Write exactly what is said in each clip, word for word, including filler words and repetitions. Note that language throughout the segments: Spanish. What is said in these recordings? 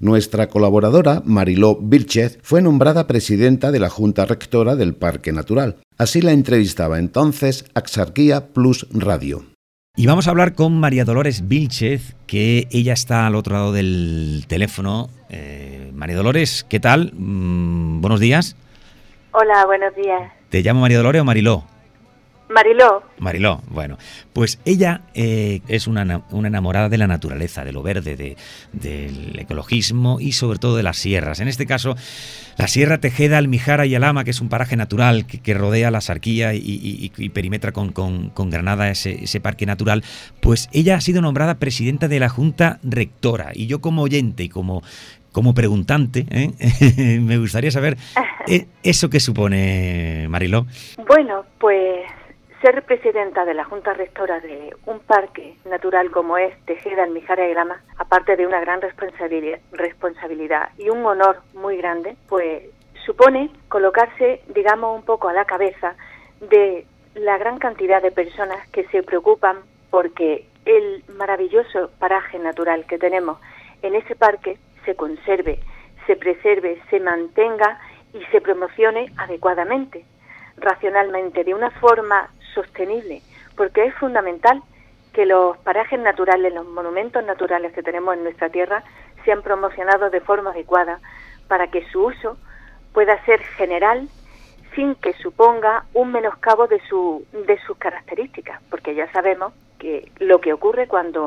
Nuestra colaboradora, Mariló Vilchez, fue nombrada presidenta de la Junta Rectora del Parque Natural. Así la entrevistaba entonces Axarquía Plus Radio. Y vamos a hablar con María Dolores Vilchez, que ella está al otro lado del teléfono. Eh, María Dolores, ¿qué tal? Mm, buenos días. Hola, buenos días. ¿Te llamo María Dolores o Mariló? Mariló. Mariló, bueno, pues ella eh, es una, una enamorada de la naturaleza, de lo verde, de, del ecologismo y sobre todo de las sierras. En este caso, la Sierra Tejeda, Almijara y Alhama, que es un paraje natural que, que rodea la Axarquía y, y, y perimetra con, con, con Granada ese, ese parque natural, pues ella ha sido nombrada presidenta de la Junta Rectora. Y yo como oyente y como... Como preguntante, ¿eh? me gustaría saber ¿eh? ¿eso qué supone, Mariló? Bueno, pues ser presidenta de la Junta Rectora de un parque natural como es Tejeda, Almijara y Alhama, aparte de una gran responsabilidad, responsabilidad y un honor muy grande, pues supone colocarse, digamos, un poco a la cabeza de la gran cantidad de personas que se preocupan porque el maravilloso paraje natural que tenemos en ese parque se conserve, se preserve, se mantenga y se promocione adecuadamente, racionalmente, de una forma sostenible, porque es fundamental que los parajes naturales, los monumentos naturales que tenemos en nuestra tierra sean promocionados de forma adecuada para que su uso pueda ser general sin que suponga un menoscabo de su de sus características, porque ya sabemos que lo que ocurre cuando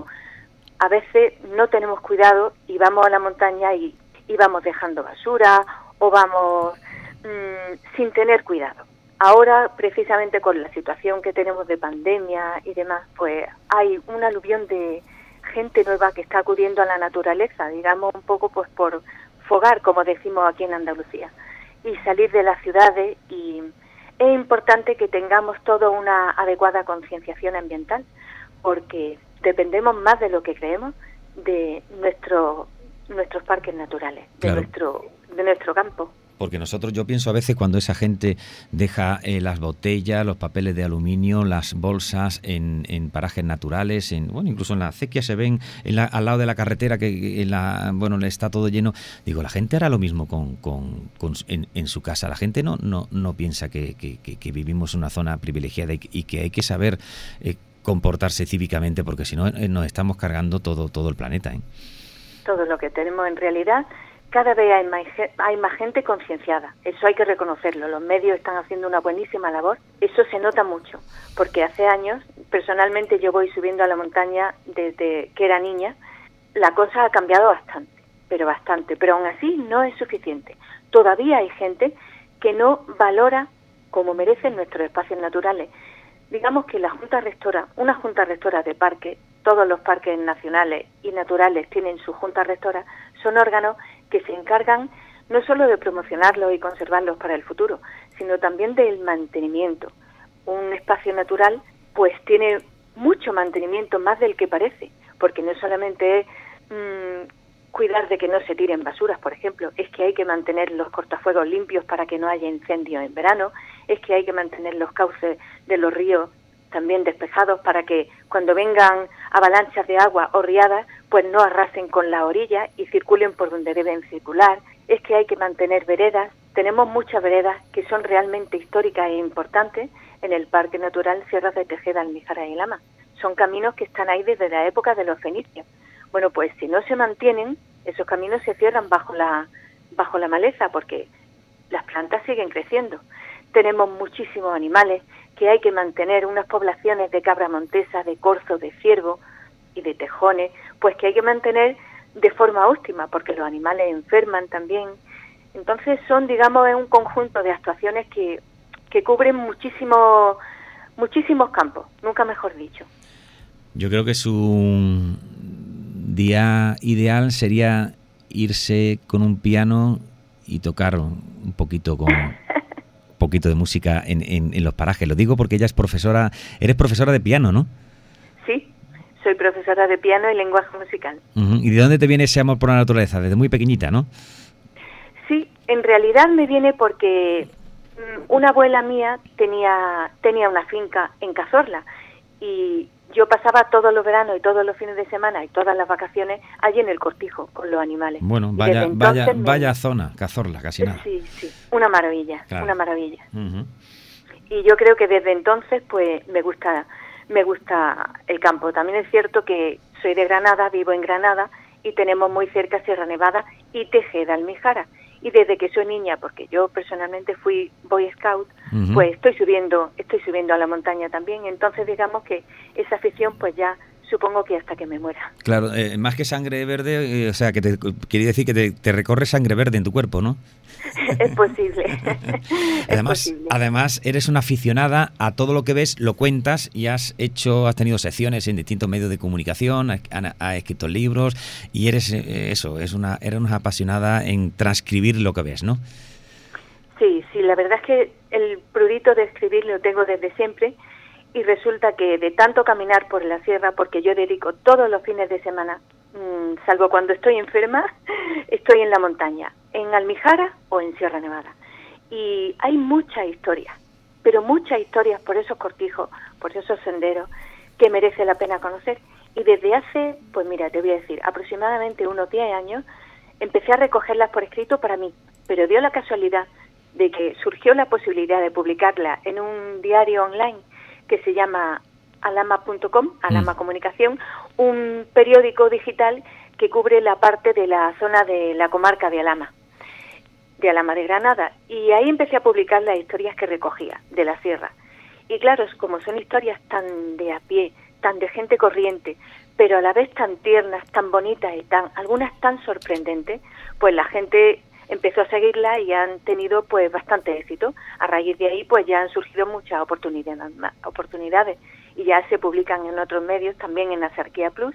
a veces no tenemos cuidado y vamos a la montaña y, y vamos dejando basura o vamos mmm, sin tener cuidado. Ahora, precisamente con la situación que tenemos de pandemia y demás, pues hay un aluvión de gente nueva que está acudiendo a la naturaleza, digamos un poco pues por fogar, como decimos aquí en Andalucía, y salir de las ciudades, y es importante que tengamos toda una adecuada concienciación ambiental, porque dependemos más de lo que creemos de nuestro, nuestros parques naturales, de claro. nuestro de nuestro campo. Porque nosotros, yo pienso a veces cuando esa gente deja eh, las botellas, los papeles de aluminio, las bolsas en, en parajes naturales, en bueno, incluso en la acequia se ven en la, al lado de la carretera que en la, bueno, está todo lleno. Digo, la gente hará lo mismo con, con, con en, en su casa. La gente no no no piensa que, que, que, que vivimos en una zona privilegiada y, y que hay que saber eh, comportarse cívicamente, porque si no eh, nos estamos cargando todo todo el planeta, ¿eh? Todo lo que tenemos en realidad, cada vez hay más, hay más gente concienciada, eso hay que reconocerlo, los medios están haciendo una buenísima labor, eso se nota mucho, porque hace años, personalmente yo voy subiendo a la montaña desde que era niña, la cosa ha cambiado bastante, pero bastante, pero aún así no es suficiente, todavía hay gente que no valora como merecen nuestros espacios naturales. Digamos que la Junta Rectora, una Junta Rectora de parques, todos los parques nacionales y naturales tienen su Junta Rectora, son órganos que se encargan no solo de promocionarlos y conservarlos para el futuro, sino también del mantenimiento. Un espacio natural pues tiene mucho mantenimiento, más del que parece, porque no solamente es mmm, cuidar de que no se tiren basuras, por ejemplo, es que hay que mantener los cortafuegos limpios para que no haya incendios en verano, es que hay que mantener los cauces de los ríos también despejados para que cuando vengan avalanchas de agua o riadas, pues no arrasen con la orilla y circulen por donde deben circular. Es que hay que mantener veredas. Tenemos muchas veredas que son realmente históricas e importantes en el Parque Natural Sierra de Tejeda, Almijara y Alhama. Son caminos que están ahí desde la época de los fenicios. Bueno, pues si no se mantienen, esos caminos se cierran bajo la, bajo la maleza porque las plantas siguen creciendo. Tenemos muchísimos animales que hay que mantener, unas poblaciones de cabra montesa, de corzo, de ciervo y de tejones, pues que hay que mantener de forma óptima, porque los animales enferman también. Entonces son, digamos, un conjunto de actuaciones que, que cubren muchísimos, muchísimos campos, nunca mejor dicho. Yo creo que su día ideal sería irse con un piano y tocar un poquito con... poquito de música en, en, en los parajes. Lo digo porque ella es profesora, eres profesora de piano, ¿no? Sí, soy profesora de piano y lenguaje musical. Uh-huh. ¿Y de dónde te viene ese amor por la naturaleza? Desde muy pequeñita, ¿no? Sí, en realidad me viene porque una abuela mía tenía tenía una finca en Cazorla y yo pasaba todos los veranos y todos los fines de semana y todas las vacaciones allí en el Cortijo con los animales. Bueno, vaya vaya me... vaya zona, Cazorla, casi nada. Sí, sí, una maravilla, claro. una maravilla. Uh-huh. Y yo creo que desde entonces pues me gusta me gusta el campo. También es cierto que soy de Granada, vivo en Granada y tenemos muy cerca Sierra Nevada y Tejeda Almijara. Y desde que soy niña, porque yo personalmente fui Boy Scout, uh-huh. pues estoy subiendo, estoy subiendo a la montaña también. Entonces digamos que esa afición pues ya supongo que hasta que me muera. Claro, eh, más que sangre verde, eh, o sea, que te quería decir que te, te recorre sangre verde en tu cuerpo, ¿no? Es posible. además, es posible. Además, eres una aficionada a todo lo que ves, lo cuentas y has hecho, has tenido secciones en distintos medios de comunicación, has, has escrito libros y eres eh, eso, es una, eres una apasionada en transcribir lo que ves, ¿no? Sí, sí, la verdad es que el prurito de escribir lo tengo desde siempre. Y resulta que de tanto caminar por la sierra, porque yo dedico todos los fines de semana, mmm, salvo cuando estoy enferma, estoy en la montaña, en Almijara o en Sierra Nevada. Y hay muchas historias, pero muchas historias por esos cortijos, por esos senderos, que merece la pena conocer. Y desde hace, pues mira, te voy a decir, aproximadamente unos diez años, empecé a recogerlas por escrito para mí, pero dio la casualidad de que surgió la posibilidad de publicarla en un diario online que se llama alama punto com, Alama mm. Comunicación, un periódico digital que cubre la parte de la zona de la comarca de Alhama, de Alhama de Granada. Y ahí empecé a publicar las historias que recogía de la sierra. Y claro, como son historias tan de a pie, tan de gente corriente, pero a la vez tan tiernas, tan bonitas y tan algunas tan sorprendentes, pues la gente empezó a seguirla y han tenido pues bastante éxito. A raíz de ahí pues ya han surgido muchas oportunidades, oportunidades y ya se publican en otros medios, también en Azarquía Plus.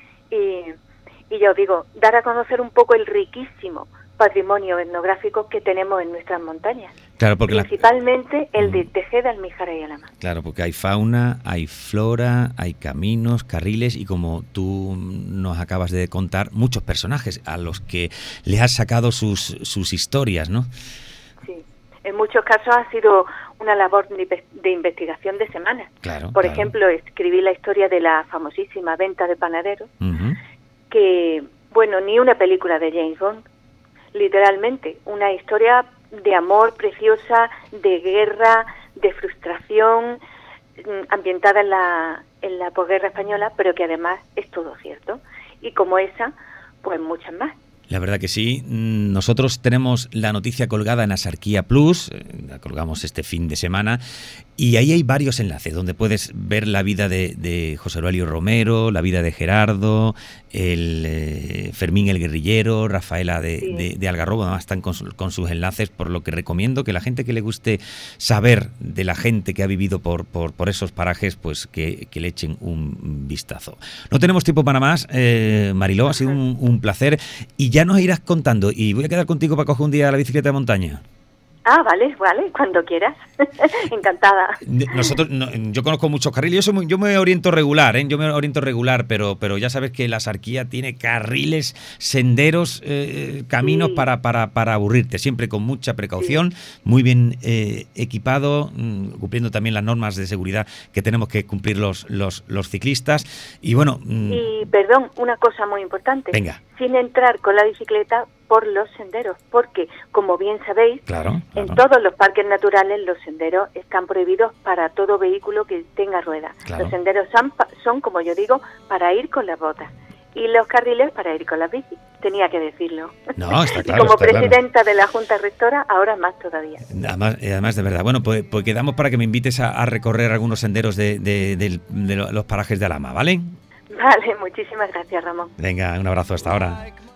Y, y ya os digo, dar a conocer un poco el riquísimo patrimonio etnográfico que tenemos en nuestras montañas. Claro, porque principalmente la... el de Tejeda, Almijara y Alhama. Claro, porque hay fauna, hay flora, hay caminos, carriles y como tú nos acabas de contar, muchos personajes a los que le has sacado sus, sus historias, ¿no? Sí, en muchos casos ha sido una labor de investigación de semanas. Claro, Por claro. ejemplo, escribí la historia de la famosísima venta de panaderos, uh-huh. que, bueno, ni una película de James Bond, literalmente, una historia de amor preciosa, de guerra, de frustración, ambientada en la, en la posguerra española, pero que además es todo cierto. Y como esa, pues muchas más. La verdad que sí. Nosotros tenemos la noticia colgada en Azarquía Plus, la colgamos este fin de semana, y ahí hay varios enlaces donde puedes ver la vida de, de José Aurelio Romero, la vida de Gerardo, el eh, Fermín el Guerrillero, Rafaela de, sí. de, de Algarrobo, además están con, su, con sus enlaces, por lo que recomiendo que la gente que le guste saber de la gente que ha vivido por, por, por esos parajes, pues que, que le echen un vistazo. No tenemos tiempo para más, eh, Mariló, ha sido un, un placer, y ya nos irás contando, y voy a quedar contigo para coger un día la bicicleta de montaña. Ah, vale, vale, cuando quieras. Encantada. Nosotros, no, yo conozco muchos carriles, yo, soy muy, yo me oriento regular, ¿eh? yo me oriento regular, pero, pero ya sabes que la Azarquía tiene carriles, senderos, eh, caminos sí. para, para, para aburrirte, siempre con mucha precaución, sí. muy bien eh, equipado, mmm, cumpliendo también las normas de seguridad que tenemos que cumplir los, los, los ciclistas. Y bueno... Mmm, y perdón, una cosa muy importante. Venga. Sin entrar con la bicicleta por los senderos, porque, como bien sabéis, claro, claro. en todos los parques naturales los senderos están prohibidos para todo vehículo que tenga ruedas. Claro. Los senderos son, son, como yo digo, para ir con las botas y los carriles para ir con las bicis. Tenía que decirlo. No, está claro. Y como está presidenta claro. de la Junta Rectora, ahora más todavía. Además, además de verdad. Bueno, pues, pues quedamos para que me invites a, a recorrer algunos senderos de, de, de, de los parajes de Alhama, ¿vale? Vale, muchísimas gracias, Ramón. Venga, un abrazo hasta ahora.